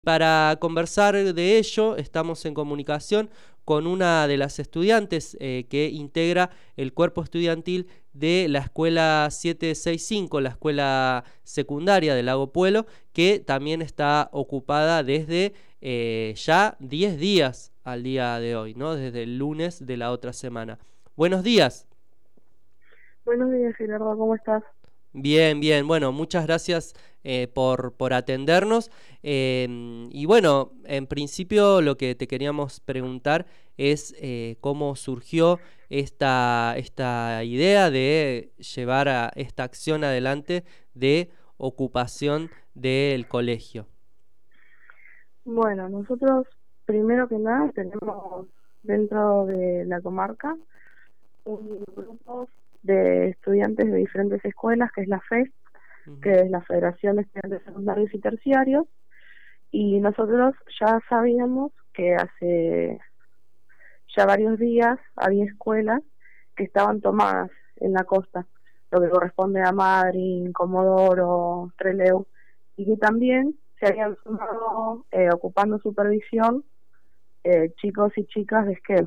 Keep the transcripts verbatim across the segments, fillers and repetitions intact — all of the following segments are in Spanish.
Para conversar de ello, estamos en comunicación con una de las estudiantes eh, que integra el cuerpo estudiantil de la escuela setecientos sesenta y cinco, la escuela secundaria de Lago Puelo, que también está ocupada desde eh, ya diez días al día de hoy, ¿no? Desde el lunes de la otra semana. Buenos días. Buenos días, Gerardo, ¿cómo estás? Bien, bien. Bueno, muchas gracias eh, por, por atendernos. Eh, y bueno, en principio lo que te queríamos preguntar es eh, cómo surgió esta, esta idea de llevar a esta acción adelante de ocupación del colegio. Bueno, nosotros primero que nada tenemos dentro de la comarca un grupo de estudiantes de diferentes escuelas, que es la F E S, Uh-huh. que es la Federación de Estudiantes Secundarios y Terciarios, y nosotros ya sabíamos que hace ya varios días había escuelas que estaban tomadas en la costa, lo que corresponde a Madryn, Comodoro, Trelew, y que también se habían sumado eh, ocupando supervisión eh, chicos y chicas de Esquel.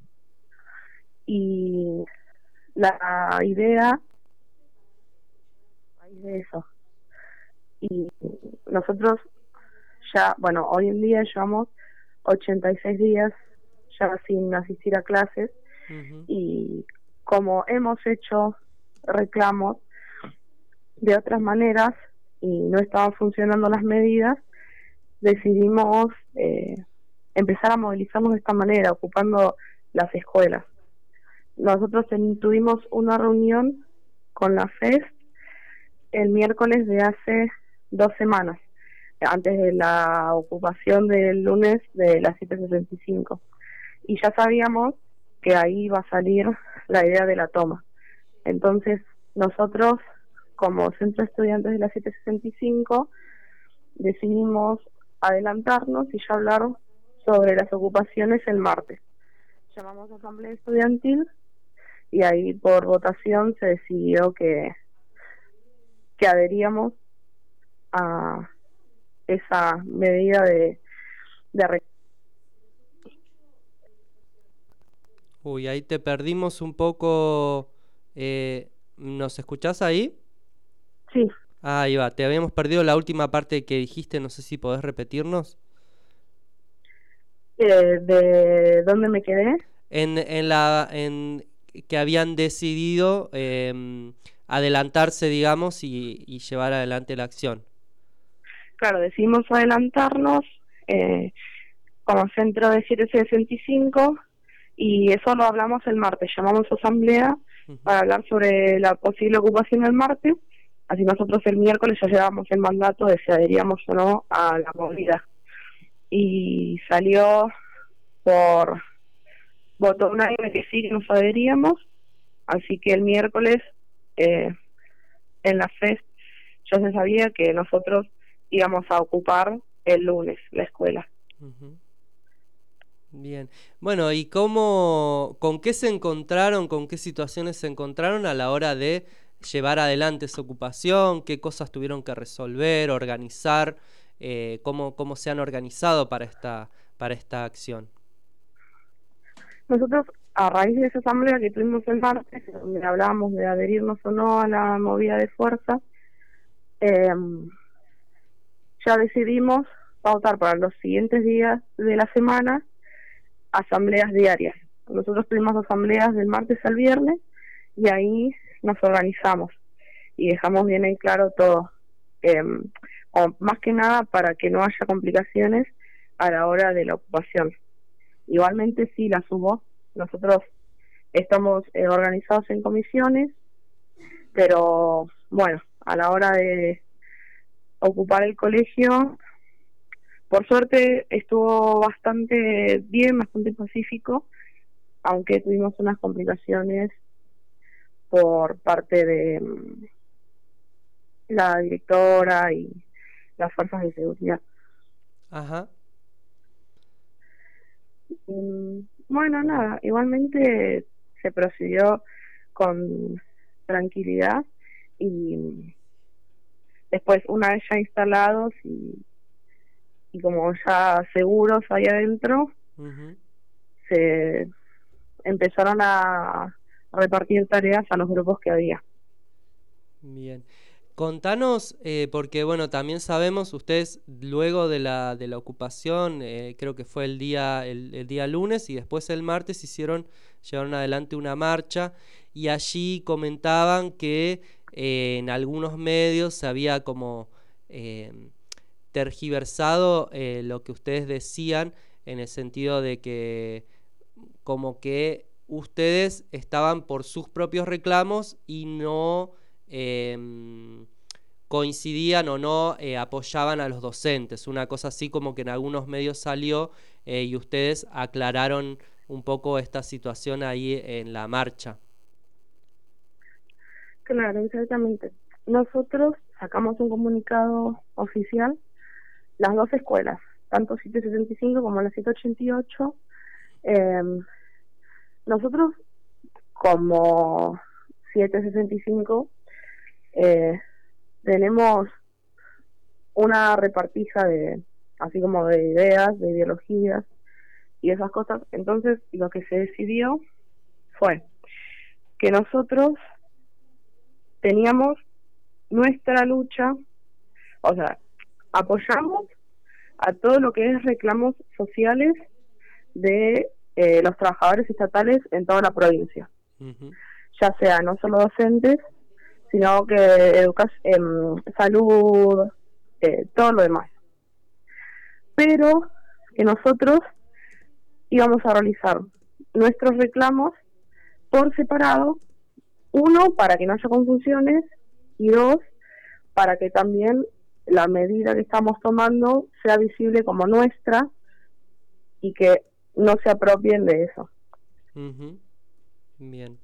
Y la idea es de eso. Y nosotros ya, bueno, hoy en día llevamos ochenta y seis días ya sin asistir a clases. Uh-huh. Y como hemos hecho reclamos de otras maneras y no estaban funcionando las medidas, decidimos eh, empezar a movilizarnos de esta manera, ocupando las escuelas. Nosotros ten, tuvimos una reunión con la F E S el miércoles de hace dos semanas, antes de la ocupación del lunes de las setecientos sesenta y cinco. Y ya sabíamos que ahí iba a salir la idea de la toma. Entonces, nosotros, como Centro de Estudiantes de la setecientos sesenta y cinco, decidimos adelantarnos y ya hablar sobre las ocupaciones el martes. Llamamos a asamblea estudiantil y ahí por votación se decidió que, que adheríamos a esa medida de, de... Uy, ahí te perdimos un poco. Eh, ¿nos escuchás ahí? Sí. Ah, ahí va, te habíamos perdido la última parte que dijiste, no sé si podés repetirnos. Eh, ¿De dónde me quedé? En, en la en que habían decidido eh, adelantarse, digamos, y, y llevar adelante la acción. Claro, decidimos adelantarnos eh, como centro de setecientos sesenta y cinco y eso lo hablamos el martes. Llamamos a asamblea uh-huh. para hablar sobre la posible ocupación el martes. Así nosotros el miércoles ya llevábamos el mandato de si adheríamos o no a la movida. Y salió por voto unánime que sí, que nos adheríamos. Así que el miércoles eh, en la F E S ya se sabía que nosotros íbamos a ocupar el lunes la escuela. Uh-huh. Bien. Bueno, ¿y cómo, con qué se encontraron, con qué situaciones se encontraron a la hora de llevar adelante esa ocupación? ¿Qué cosas tuvieron que resolver, organizar? Eh, ¿cómo, cómo se han organizado para esta, para esta acción? Nosotros, a raíz de esa asamblea que tuvimos el martes, donde hablábamos de adherirnos o no a la movida de fuerza, eh, ya decidimos pautar para los siguientes días de la semana asambleas diarias. Nosotros tuvimos asambleas del martes al viernes y ahí nos organizamos y dejamos bien en claro todo, eh, o más que nada para que no haya complicaciones a la hora de la ocupación. Igualmente sí las hubo. Nosotros estamos eh, organizados en comisiones, pero bueno, a la hora de ocupar el colegio, por suerte estuvo bastante bien, bastante pacífico, aunque tuvimos unas complicaciones por parte de um, la directora y las fuerzas de seguridad. Ajá. Um, bueno, nada, igualmente se procedió con tranquilidad y después, una vez ya instalados y y como ya seguros ahí adentro, Ujú. se empezaron a repartir tareas a los grupos que había. Bien. Contanos, eh, porque bueno, también sabemos, ustedes luego de la, de la ocupación, eh, creo que fue el día, el, el día lunes y después el martes hicieron, llevaron adelante una marcha y allí comentaban que eh, en algunos medios se había como eh, tergiversado eh, lo que ustedes decían en el sentido de que como que ustedes estaban por sus propios reclamos y no eh, coincidían o no eh, apoyaban a los docentes. Una cosa así como que en algunos medios salió eh, y ustedes aclararon un poco esta situación ahí en la marcha. Claro, exactamente. Nosotros sacamos un comunicado oficial, las dos escuelas, tanto setecientos setenta y cinco como la setecientos ochenta y ocho. Eh, nosotros, como setecientos sesenta y cinco, eh, tenemos una repartija de, así como de ideas, de ideologías y esas cosas. Entonces, lo que se decidió fue que nosotros teníamos nuestra lucha, o sea, apoyamos a todo lo que es reclamos sociales de eh, los trabajadores estatales en toda la provincia, Uh-huh. ya sea no solo docentes, sino que educación, eh, salud, eh, todo lo demás. Pero que nosotros íbamos a realizar nuestros reclamos por separado, uno, para que no haya confusiones, y dos, para que también la medida que estamos tomando sea visible como nuestra y que no se apropien de eso. Uh-huh. Bien.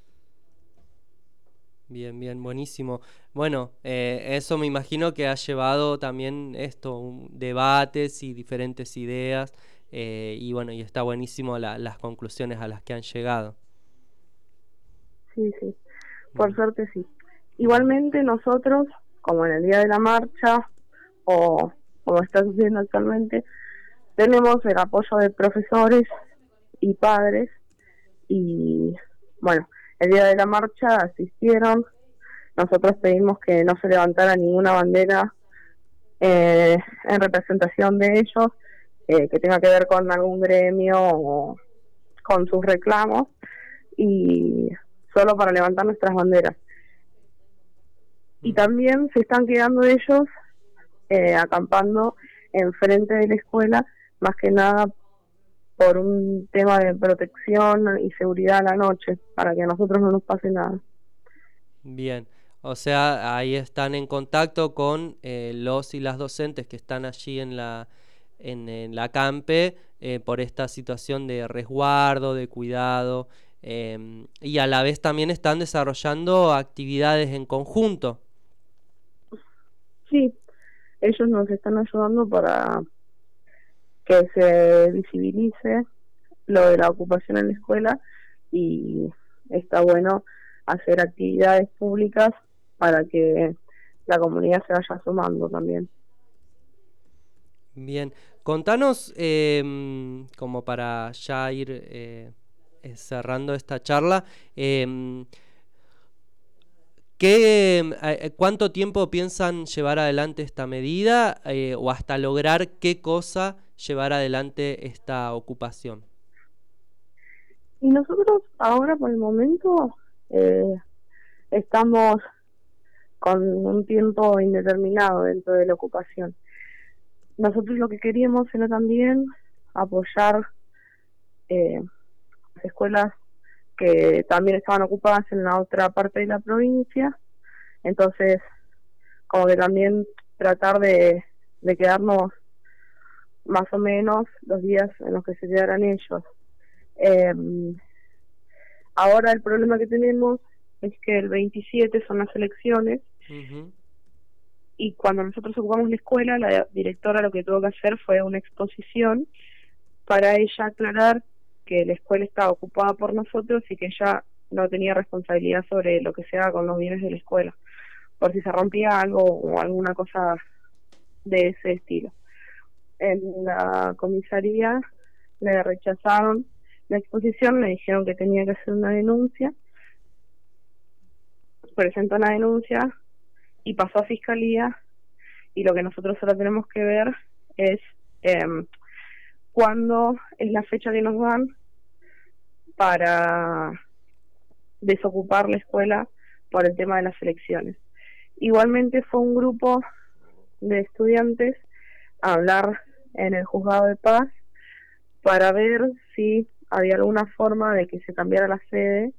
Bien, bien, buenísimo. Bueno, eh, eso me imagino que ha llevado también esto, un, debates y diferentes ideas, eh, y bueno, y está buenísimo la, las conclusiones a las que han llegado. Sí, sí, por Mm, suerte sí. bien. Igualmente nosotros, como en el día de la marcha, o como está sucediendo actualmente, tenemos el apoyo de profesores y padres, y bueno, el día de la marcha asistieron. Nosotros pedimos que no se levantara ninguna bandera eh, en representación de ellos, eh, que tenga que ver con algún gremio o con sus reclamos, y solo para levantar nuestras banderas. Y Ujú. también se están quedando ellos eh, acampando enfrente de la escuela, más que nada por un tema de protección y seguridad a la noche, para que a nosotros no nos pase nada. Bien, o sea, ahí están en contacto con eh, los y las docentes que están allí en la, en, en la campe eh, por esta situación de resguardo, de cuidado, eh, y a la vez también están desarrollando actividades en conjunto. Sí, ellos nos están ayudando para que se visibilice lo de la ocupación en la escuela, y está bueno hacer actividades públicas para que la comunidad se vaya sumando también. Bien, contanos, eh, como para ya ir eh, eh, cerrando esta charla, eh, ¿qué, eh, ¿cuánto tiempo piensan llevar adelante esta medida eh, o hasta lograr qué cosa llevar adelante esta ocupación? Y nosotros ahora por el momento eh, estamos con un tiempo indeterminado dentro de la ocupación. Nosotros lo que queríamos era también apoyar eh, las escuelas que también estaban ocupadas en la otra parte de la provincia, entonces como que también tratar de, de quedarnos más o menos los días en los que se quedaran ellos. Eh, ahora el problema que tenemos es que el veintisiete son las elecciones, Uh-huh. y cuando nosotros ocupamos la escuela, la directora lo que tuvo que hacer fue una exposición para ella aclarar que la escuela estaba ocupada por nosotros y que ella no tenía responsabilidad sobre lo que se haga con los bienes de la escuela, por si se rompía algo o alguna cosa de ese estilo. en la comisaría le rechazaron la exposición, le dijeron que tenía que hacer una denuncia, presentó una denuncia y pasó a fiscalía, y lo que nosotros ahora tenemos que ver es eh, cuándo es la fecha que nos dan para desocupar la escuela por el tema de las elecciones. Igualmente fue un grupo de estudiantes a hablar en el juzgado de paz para ver si había alguna forma de que se cambiara la sede,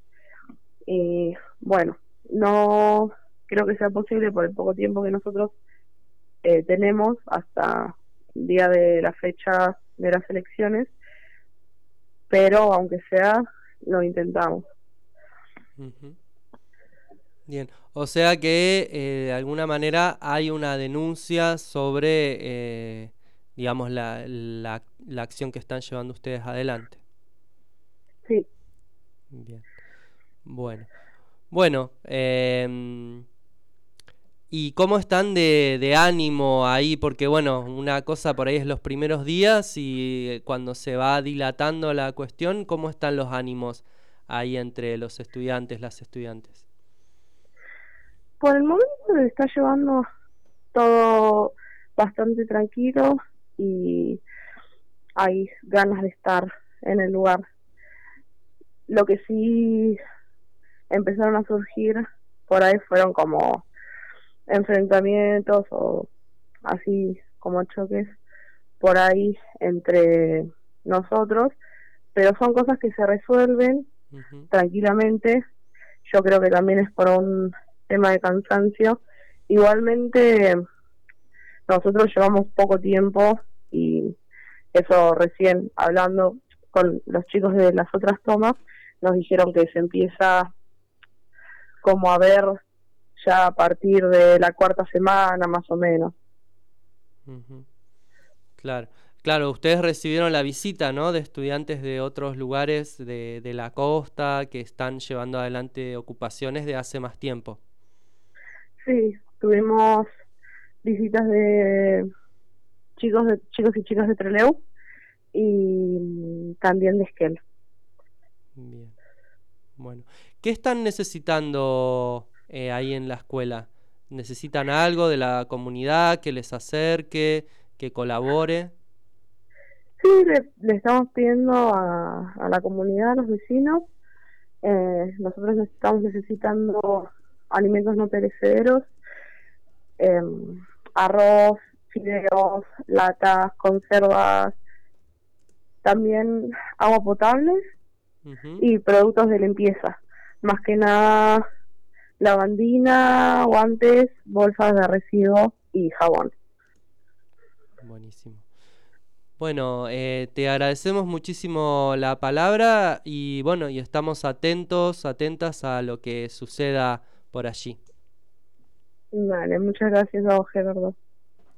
y bueno, no creo que sea posible por el poco tiempo que nosotros eh, tenemos hasta el día de la fecha de las elecciones, pero aunque sea, lo intentamos. Uh-huh. Bien, o sea que eh, de alguna manera hay una denuncia sobre, eh, digamos, la, la, la acción que están llevando ustedes adelante. Sí. Bien, bueno. Bueno, eh, ¿y cómo están de, de ánimo ahí? Porque bueno, una cosa por ahí es los primeros días y cuando se va dilatando la cuestión, ¿cómo están los ánimos ahí entre los estudiantes, las estudiantes? Por el momento se está llevando todo bastante tranquilo y hay ganas de estar en el lugar. Lo que sí empezaron a surgir por ahí fueron como enfrentamientos o así como choques por ahí entre nosotros, pero son cosas que se resuelven uh-huh. tranquilamente. Yo creo que también es por un tema de cansancio. Igualmente nosotros llevamos poco tiempo y eso recién hablando con los chicos de las otras tomas nos dijeron que se empieza como a ver ya a partir de la cuarta semana más o menos. Uh-huh. Claro, claro, ustedes recibieron la visita, ¿no?, de estudiantes de otros lugares de, de la costa que están llevando adelante ocupaciones de hace más tiempo. Sí, tuvimos visitas de chicos de chicos y chicas de Trelew y también de Esquel. Bien, bueno, ¿qué están necesitando eh, ahí en la escuela? ¿Necesitan algo de la comunidad que les acerque, que colabore? Sí, le, le estamos pidiendo a, a la comunidad, a los vecinos. Eh, nosotros estamos necesitando alimentos no perecederos, eh, arroz, fideos, latas, conservas, también agua potable uh-huh. y productos de limpieza. Más que nada lavandina, guantes, bolsas de residuos y jabón. Buenísimo. Bueno, eh, te agradecemos muchísimo la palabra y bueno, y estamos atentos, atentas a lo que suceda por allí. Vale, muchas gracias a vos, Gerardo.